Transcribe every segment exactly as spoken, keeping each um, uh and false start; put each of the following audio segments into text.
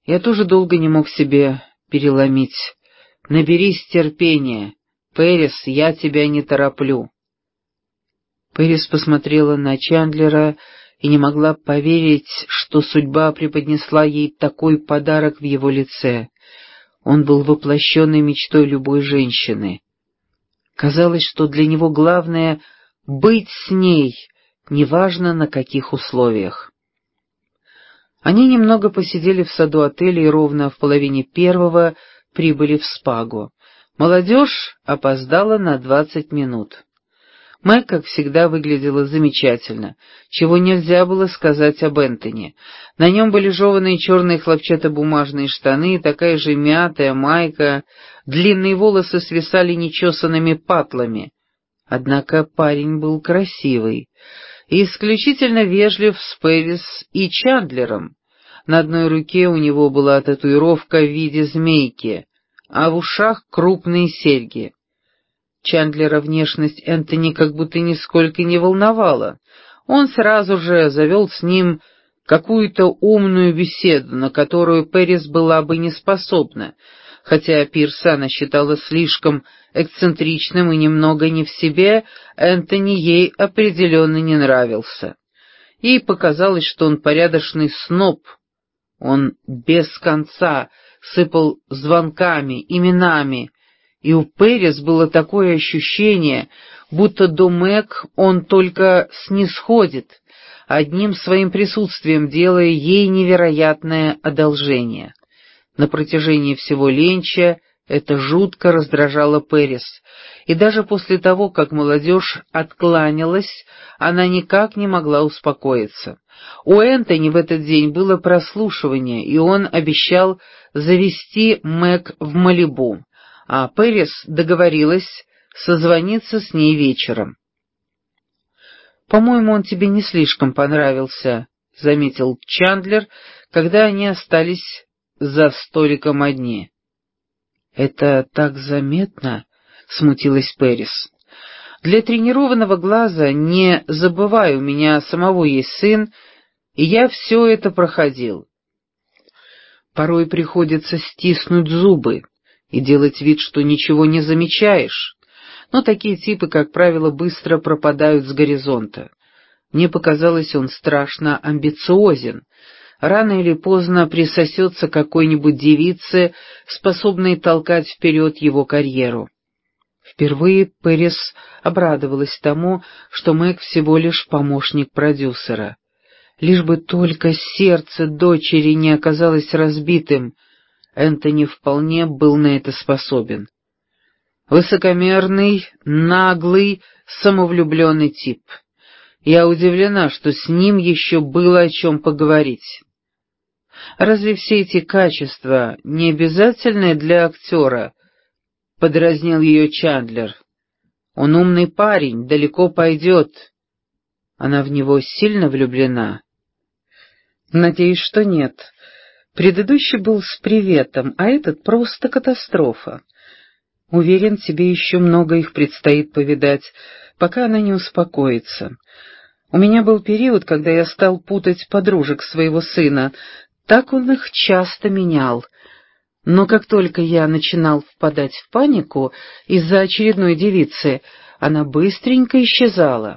Я тоже долго не мог себе переломить. Наберись терпения. Пэрис, я тебя не тороплю. Пэрис посмотрела на Чандлера и не могла поверить, что судьба преподнесла ей такой подарок в его лице. Он был воплощенной мечтой любой женщины. Казалось, что для него главное — быть с ней, неважно на каких условиях. Они немного посидели в саду отеля и ровно в половине первого прибыли в Спагу. Молодежь опоздала на двадцать минут. Мэг, как всегда, выглядела замечательно, чего нельзя было сказать об Энтони. На нем были жеваные черные хлопчатобумажные штаны, такая же мятая майка, длинные волосы свисали нечесанными патлами. Однако парень был красивый и исключительно вежлив с Пэрис и Чандлером. На одной руке у него была татуировка в виде змейки, а в ушах крупные серьги. Чандлера внешность Энтони как будто нисколько не волновала. Он сразу же завел с ним какую-то умную беседу, на которую Пэрис была бы не способна, хотя Пирса она считала слишком эксцентричным и немного не в себе, Энтони ей определенно не нравился. Ей показалось, что он порядочный сноб. Он без конца сыпал звонками, именами, и у Пэрис было такое ощущение, будто до Мэг он только снисходит, одним своим присутствием делая ей невероятное одолжение. На протяжении всего ленча это жутко раздражало Пэрис, и даже после того, как молодежь откланялась, она никак не могла успокоиться. У Энтони в этот день было прослушивание, и он обещал завести Мэг в Малибу, а Пэрис договорилась созвониться с ней вечером. «По-моему, он тебе не слишком понравился», — заметил Чандлер, когда они остались за столиком одни. «Это так заметно», — смутилась Пэрис. «Для тренированного глаза, не забывай, у меня самого есть сын, и я все это проходил. Порой приходится стиснуть зубы и делать вид, что ничего не замечаешь, но такие типы, как правило, быстро пропадают с горизонта. Мне показалось, он страшно амбициозен. Рано или поздно присосется к какой-нибудь девице, способной толкать вперед его карьеру». Впервые Пэрис обрадовалась тому, что Мэг всего лишь помощник продюсера. Лишь бы только сердце дочери не оказалось разбитым, Энтони вполне был на это способен. Высокомерный, наглый, самовлюбленный тип. Я удивлена, что с ним еще было о чем поговорить. «Разве все эти качества не обязательны для актера?» — подразнил ее Чандлер. «Он умный парень, далеко пойдет. Она в него сильно влюблена?» «Надеюсь, что нет. Предыдущий был с приветом, а этот просто катастрофа. Уверен, тебе еще много их предстоит повидать, пока она не успокоится. У меня был период, когда я стал путать подружек своего сына, так он их часто менял. Но как только я начинал впадать в панику из-за очередной девицы, она быстренько исчезала.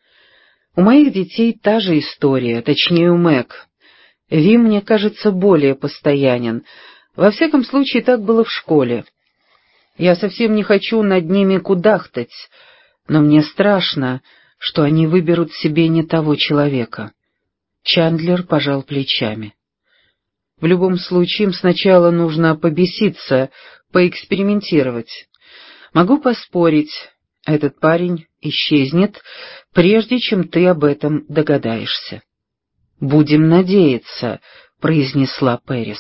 У моих детей та же история, точнее у Мэг. Ви, мне кажется, более постоянен. Во всяком случае, так было в школе. Я совсем не хочу над ними кудахтать, но мне страшно, что они выберут себе не того человека». Чандлер пожал плечами. «В любом случае, им сначала нужно побеситься, поэкспериментировать. Могу поспорить, этот парень исчезнет, прежде чем ты об этом догадаешься». «Будем надеяться», — произнесла Пэрис.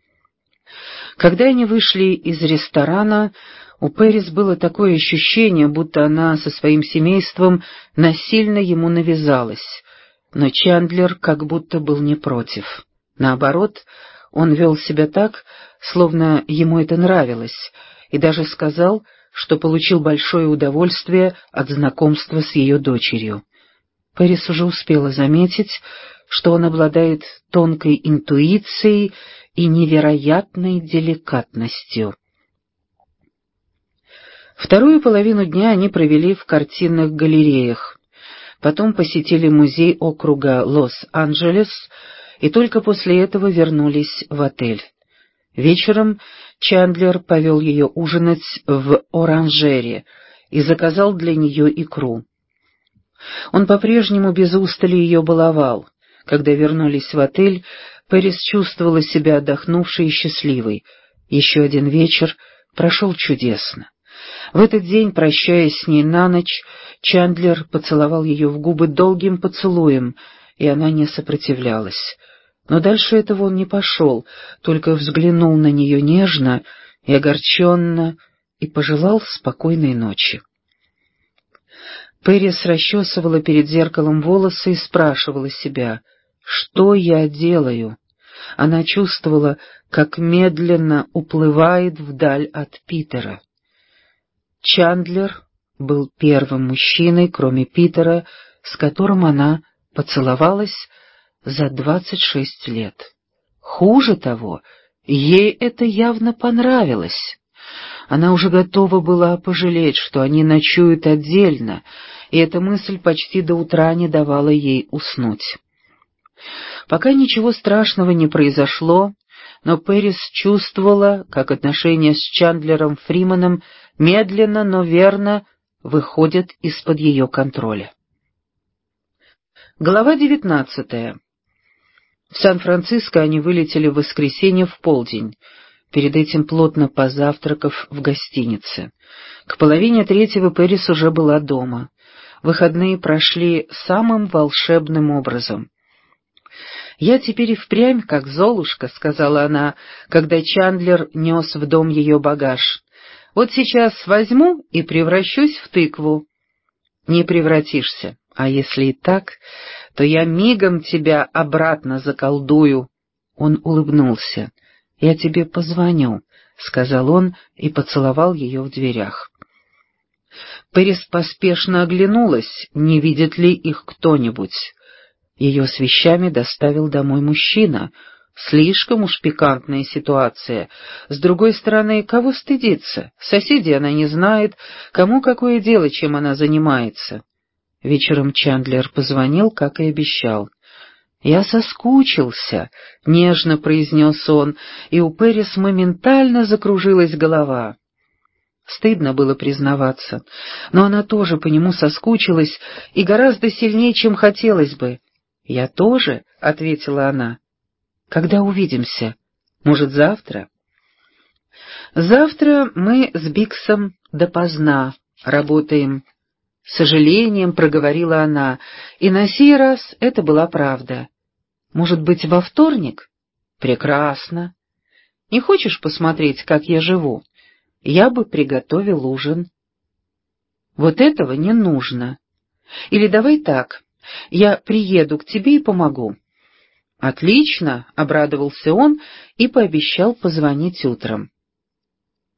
Когда они вышли из ресторана, у Пэрис было такое ощущение, будто она со своим семейством насильно ему навязалась, но Чандлер как будто был не против. Наоборот, он вел себя так, словно ему это нравилось, и даже сказал, что получил большое удовольствие от знакомства с ее дочерью. Пэрис уже успела заметить, что он обладает тонкой интуицией и невероятной деликатностью. Вторую половину дня они провели в картинных галереях, потом посетили музей округа Лос-Анджелес и только после этого вернулись в отель. Вечером Чандлер повел ее ужинать в оранжерее и заказал для нее икру. Он по-прежнему без устали ее баловал. Когда вернулись в отель, Пэрис чувствовала себя отдохнувшей и счастливой. Еще один вечер прошел чудесно. В этот день, прощаясь с ней на ночь, Чандлер поцеловал ее в губы долгим поцелуем, и она не сопротивлялась. Но дальше этого он не пошел, только взглянул на нее нежно и огорченно и пожелал спокойной ночи. Пэрис расчесывала перед зеркалом волосы и спрашивала себя, что я делаю. Она чувствовала, как медленно уплывает вдаль от Питера. Чандлер был первым мужчиной, кроме Питера, с которым она поцеловалась за двадцать шесть лет. Хуже того, ей это явно понравилось. Она уже готова была пожалеть, что они ночуют отдельно, и эта мысль почти до утра не давала ей уснуть. Пока ничего страшного не произошло, но Пэрис чувствовала, как отношения с Чандлером Фриманом медленно, но верно выходят из-под ее контроля. Глава девятнадцатая. В Сан-Франциско они вылетели в воскресенье в полдень, перед этим плотно позавтракав в гостинице. К половине третьего Пэрис уже была дома. Выходные прошли самым волшебным образом. «Я теперь и впрямь как Золушка», — сказала она, когда Чандлер нес в дом ее багаж. «Вот сейчас возьму и превращусь в тыкву». «Не превратишься, а если и так, то я мигом тебя обратно заколдую». Он улыбнулся. «Я тебе позвоню», — сказал он и поцеловал ее в дверях. Пэрис поспешно оглянулась, не видит ли их кто-нибудь. Ее с вещами доставил домой мужчина. Слишком уж пикантная ситуация. С другой стороны, кого стыдиться? Соседей она не знает, кому какое дело, чем она занимается. Вечером Чандлер позвонил, как и обещал. «Я соскучился», — нежно произнес он, и у Пэрис моментально закружилась голова. Стыдно было признаваться, но она тоже по нему соскучилась, и гораздо сильнее, чем хотелось бы. «Я тоже», — ответила она. «Когда увидимся? Может, завтра?» «Завтра мы с Биксом допоздна работаем», — с сожалением проговорила она, и на сей раз это была правда. «Может быть, во вторник?» «Прекрасно. Не хочешь посмотреть, как я живу? Я бы приготовил ужин». «Вот этого не нужно. Или давай так, я приеду к тебе и помогу». «Отлично», — обрадовался он и пообещал позвонить утром.